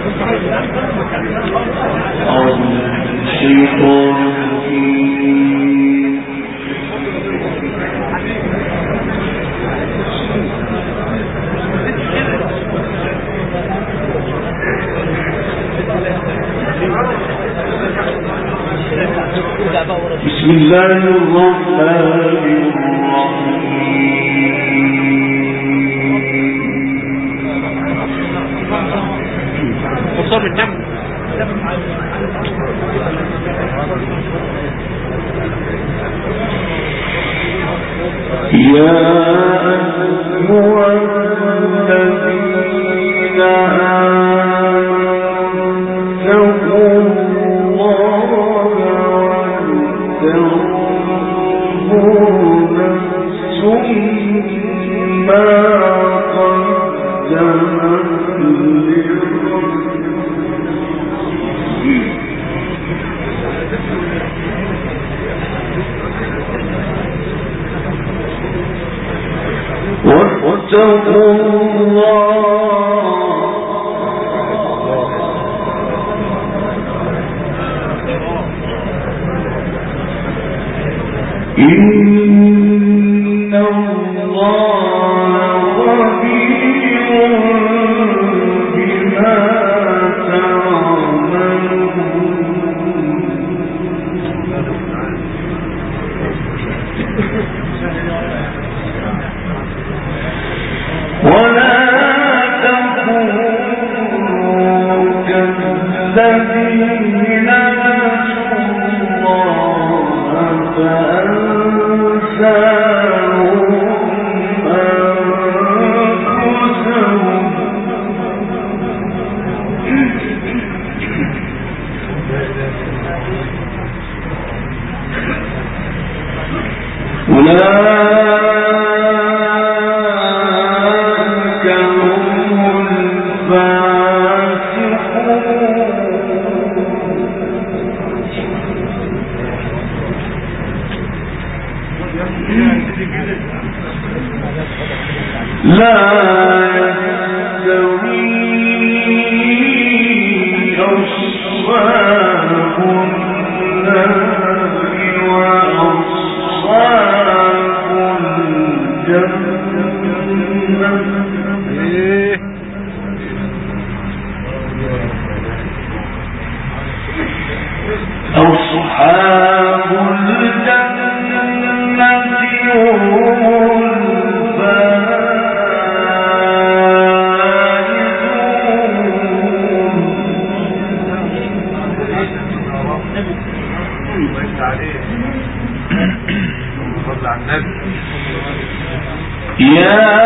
بسم الله الرحمن الرحيم. يا أيها الذين اتقوا الله ولتنظر نفس ما قدمت واتقوا الله إن الله خبير بما ولا تكونوا كالذين نسوا الله فأنساهم أنفسهم لا يستوي أصحاب النار وأصحاب الجنة أصحاب الجنة يا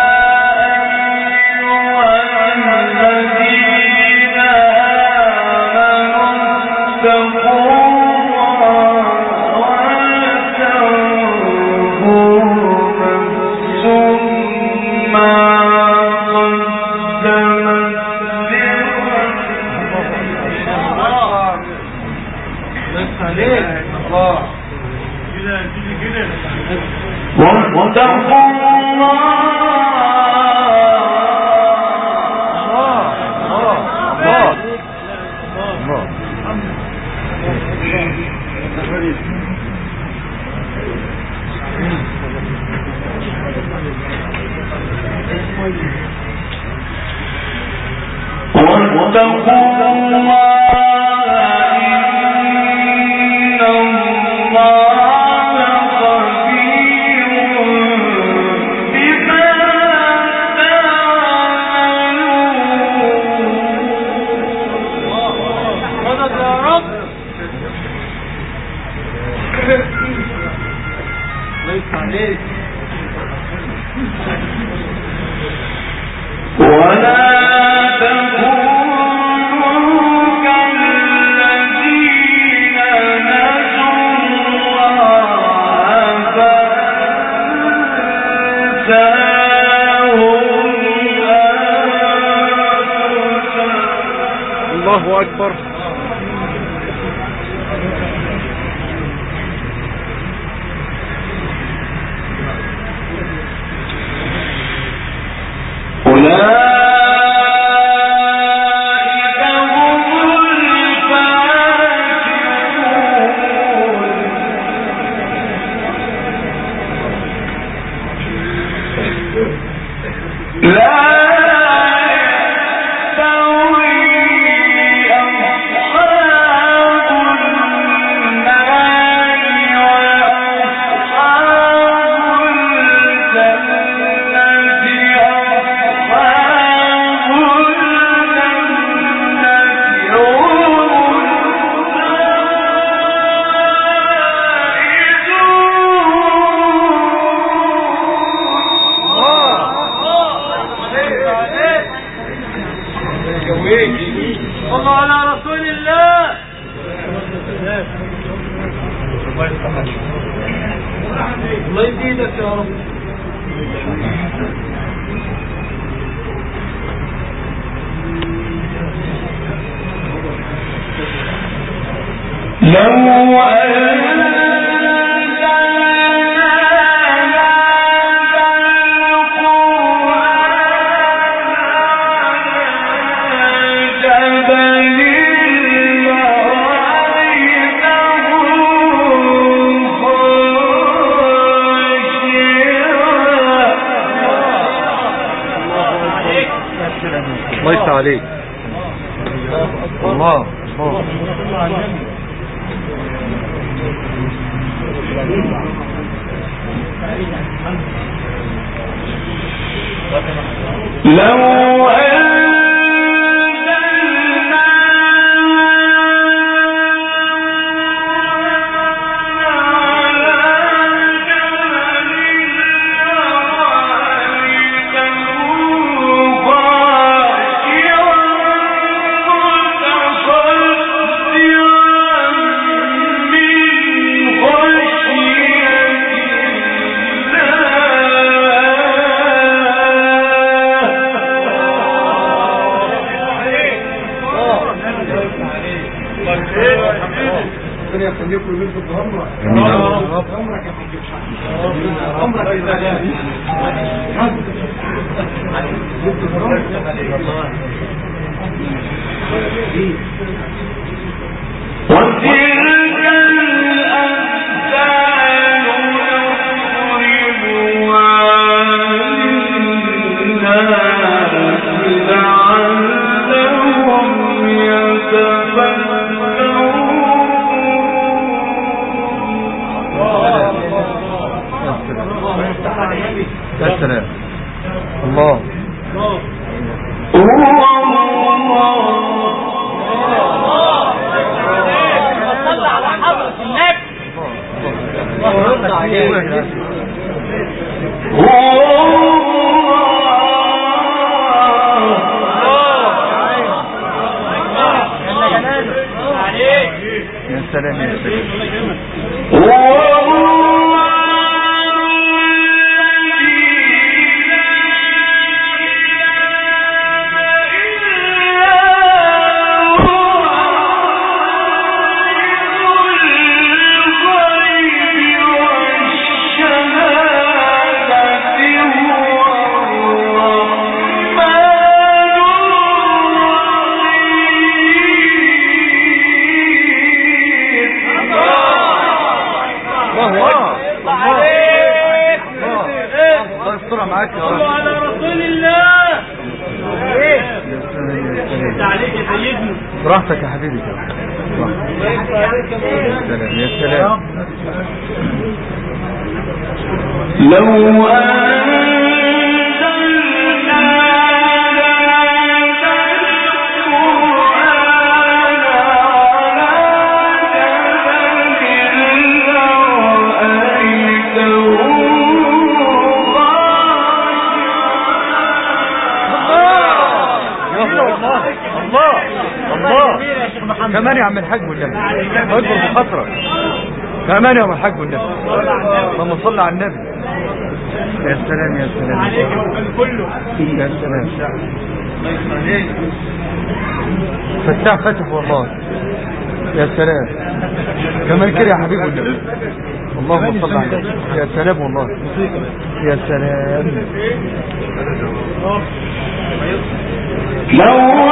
الله أكبر. أولئك صلوا على رسول الله. الله يزيدك يا رب. لو الله عليك. الله لو السلام. الله صلى على حضرة النبي. يا سلام يا سلام. معاك يا رب. على رسول الله. عليك يا سيدنا. براحتك يا حبيبي كده. يا سلام يا سلام. لو كمان يا عم الحاج والنبي اكبر بخاطرك. كمان يا عم الحاج والنبي. اللهم صل على النبي. يا سلام يا سلام يا سلام. فتح فتح والله. يا سلام. كمان كده يا حبيبي والنبي. اللهم صل على النبي. يا سلام والله. يا سلام. لو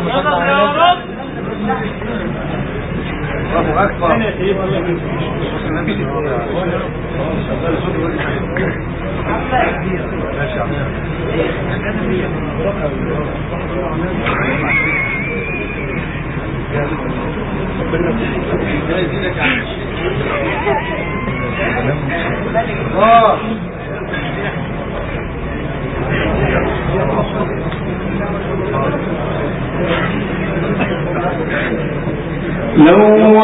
الله اكبر. لو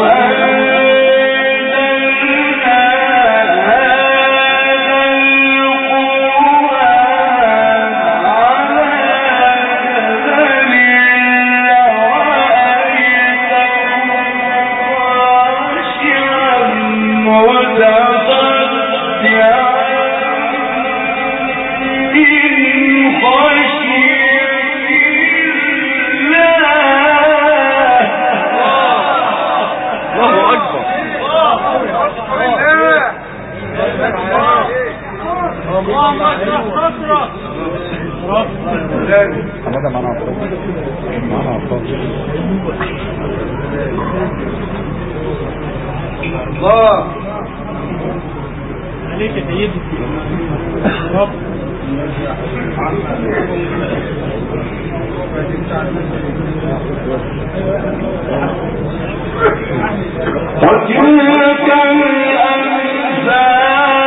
هذا معناه الله عليك يا سيدي. وتلك الأمثال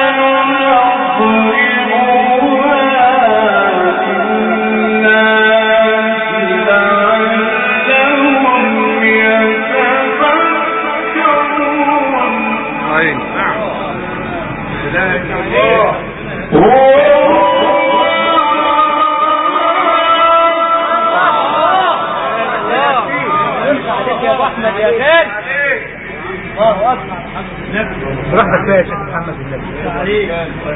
برحمة الله يا شيخ محمد النبي.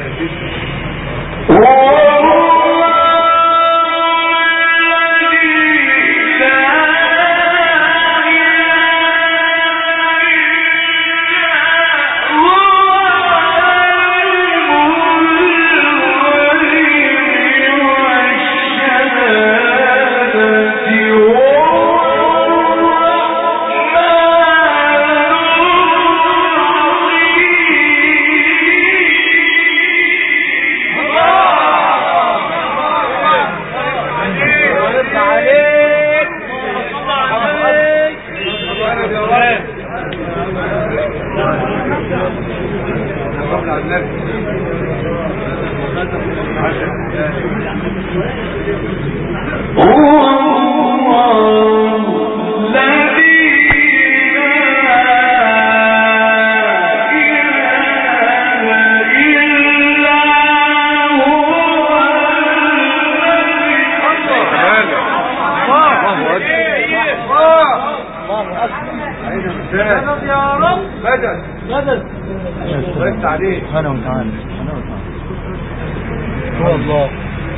أنا وتعالى هو الله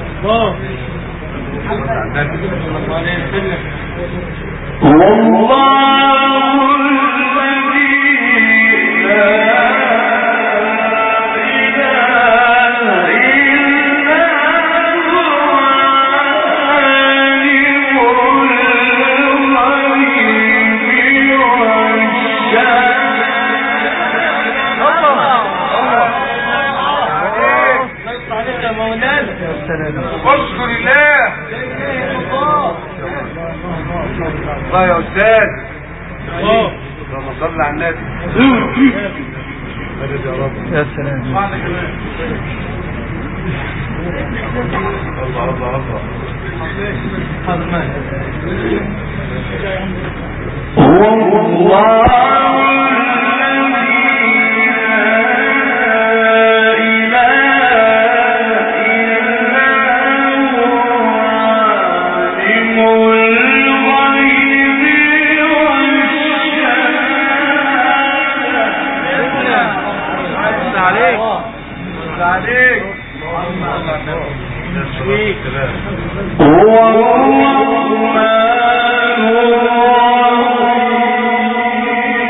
اشكر الله. الله يا استاذ. اللهم صل على النبي. يا رب. يا سلام. الله هو الرحمن الرحيم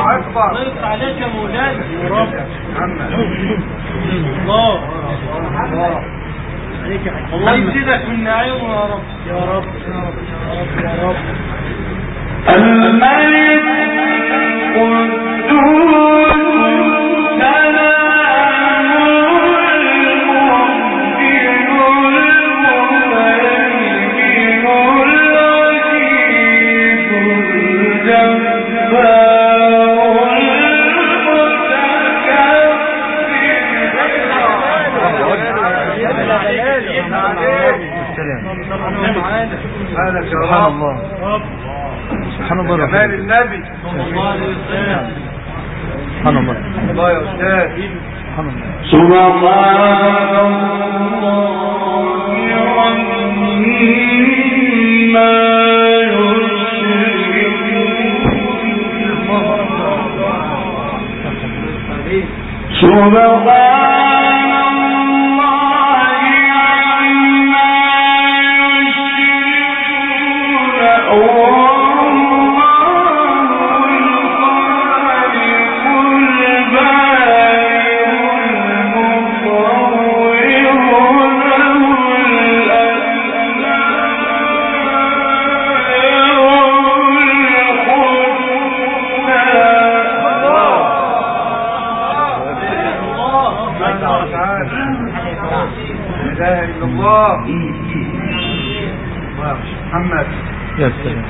اكبر. الله يفتح عليك يا مولانا يا رب. محمد الله الله يزيدك من نعيمه يا رب يا رب يا رب. الملك قدوس سلام سبحان الله سبحان الله جمال النبي صلى الله عليه وسلم سبحان الله الله يا استاذ سبحان الله سبحان الله محمد يا سلام.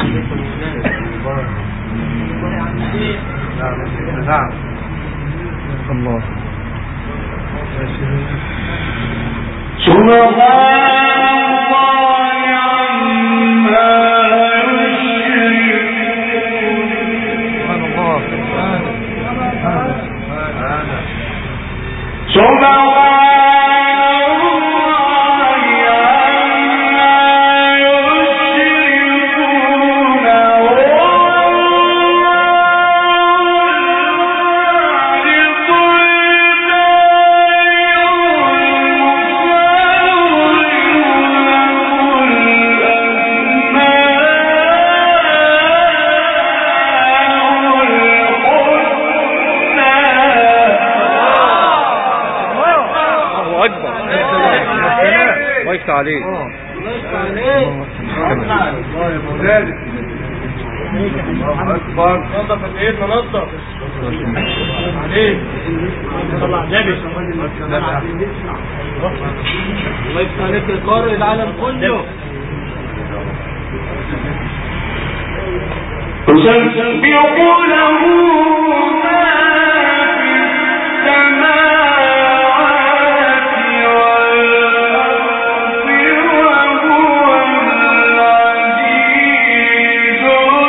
نعم الله عليك الله يفتح عليك الله يا مولانا الله اكبر نظف الايد ننظف عليك صلى على النبي الله يفتح عليك يا قارئ العالم كله تسبح له ما في السماوات والأرض وهو العزيز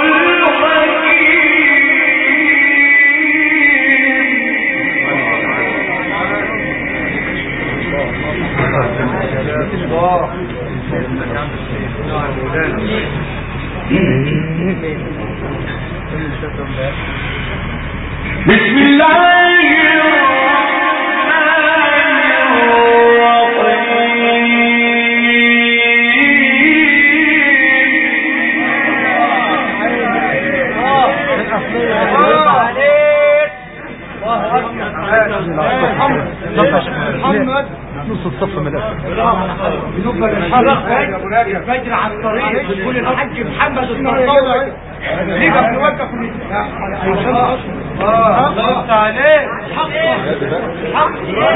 بسم الله محمد نص الصف من الأسف بالنسبة الفجر على الطريق بتقول الحاج محمد الطرطاوي ليك بنوقف الله عليك حق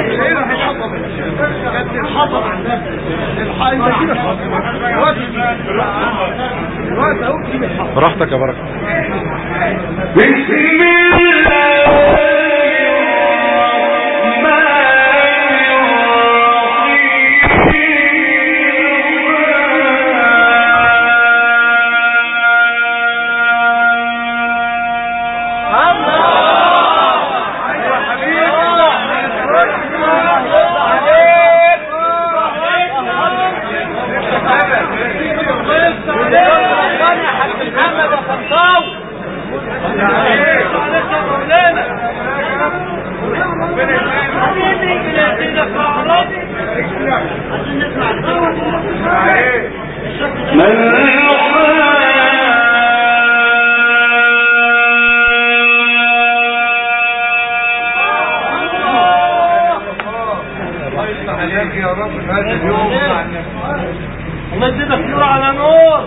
براحتك يا بركة. بسم الله الله يزيدك نور على نور.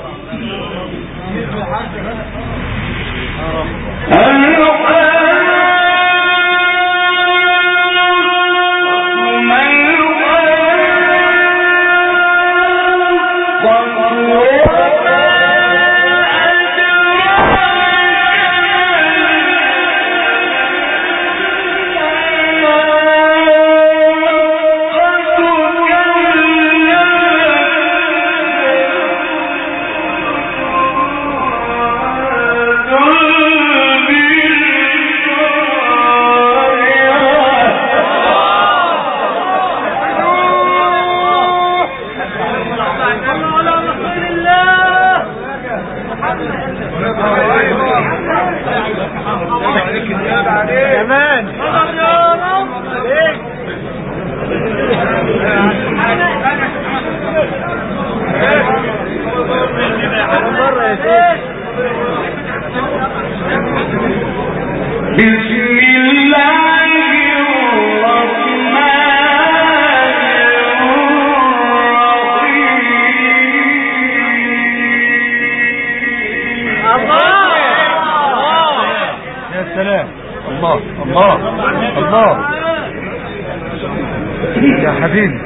يا حبيبي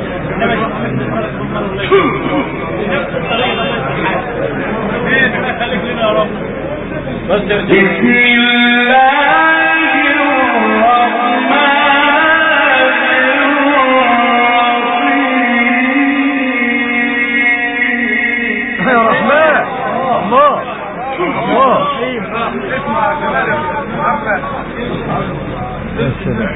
بسم الله الرحمن يا رحمن. الله الله. اسمع يا جمال محمد. يا سلام.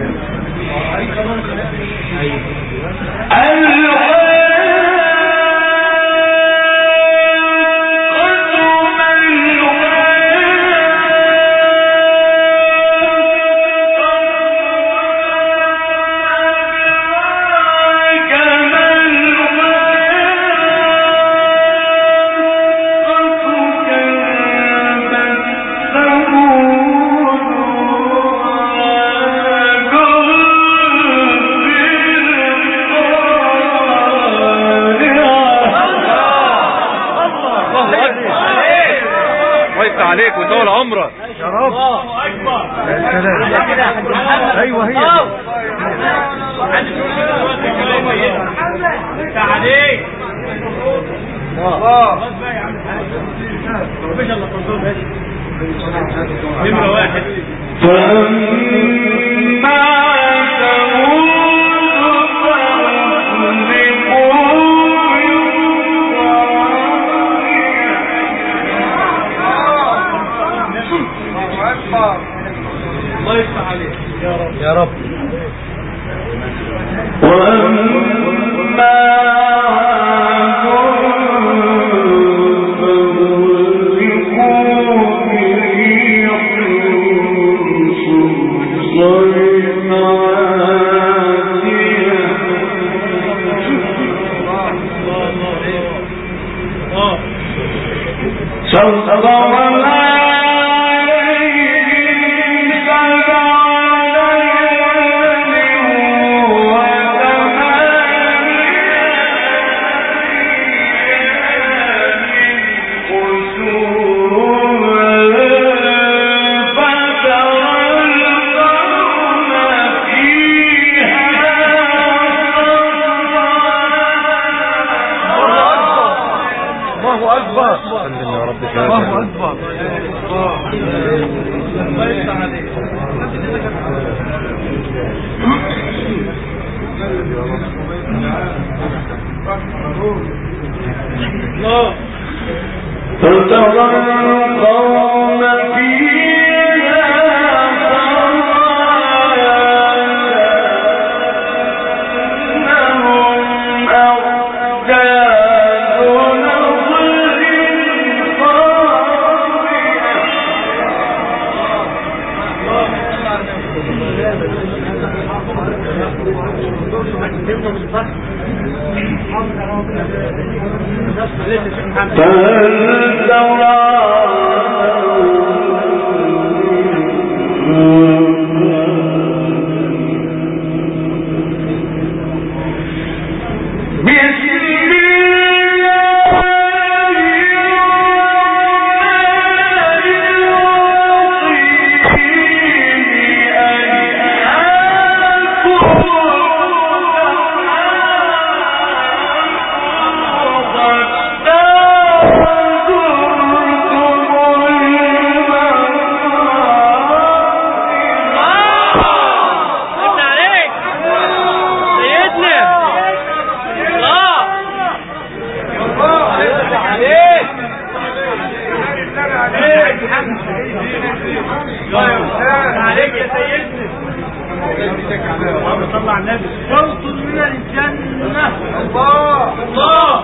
عليك وطول عمرك يا رب. يا سلام. ايوه هي عليك الله نمرة واحد. الله يفتح عليك يا رب يا رب. عليك يا سيدنا. اللهم صل على النبي. شوط من الجنة. الله الله.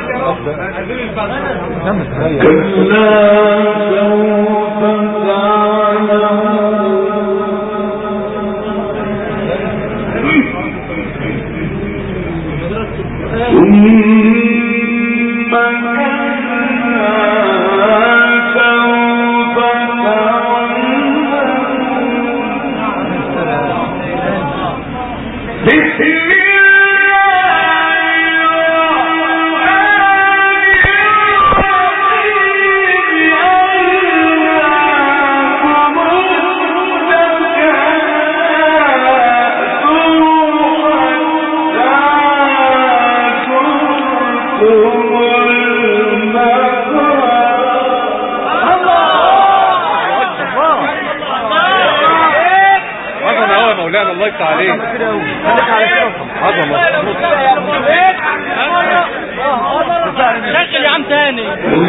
الله يفتح عليك. خليك على كده عظمه. شغل يا عم تاني.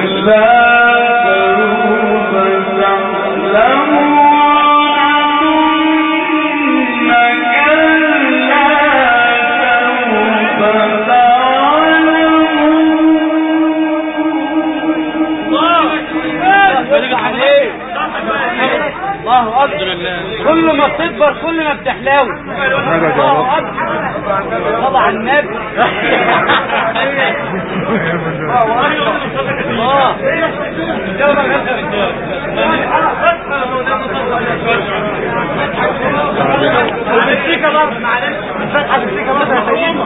الله أكبر. كل ما بتكبر كل ما بتحلاوي. الله أكبر. طبعا النبي. الله. السيكة برضه معلش. فتحة السيكة برضه يا سيدنا.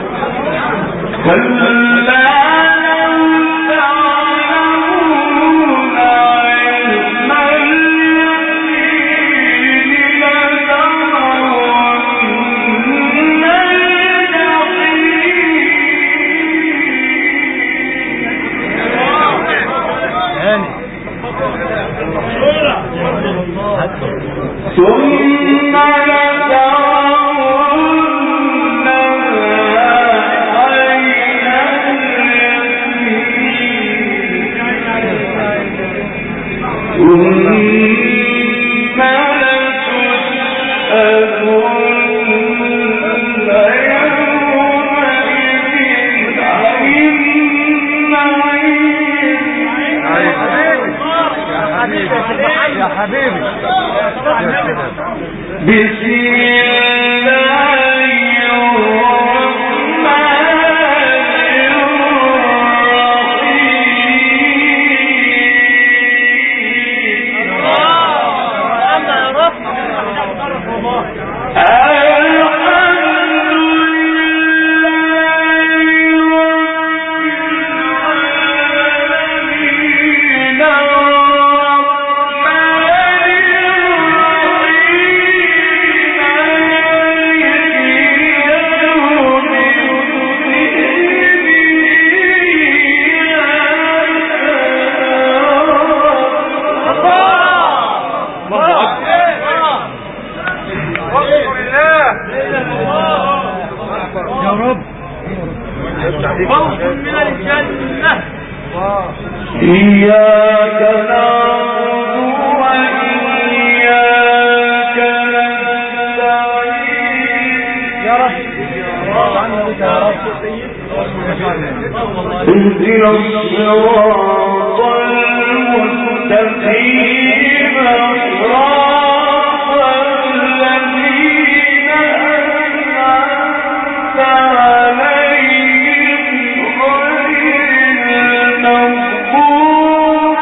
ثم يا حبيبي بسم فوز من الجنة. إياك نعبد وإياك نستعين يا رب يا رب اهدنا الصراط المستقيم صراط الذين أنعمت عليهم غير المغضوب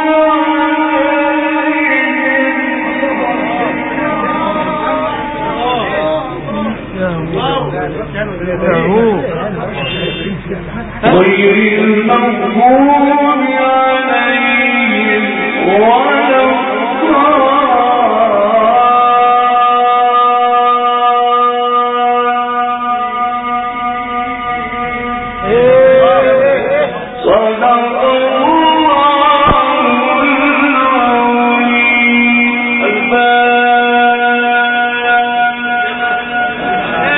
عليهم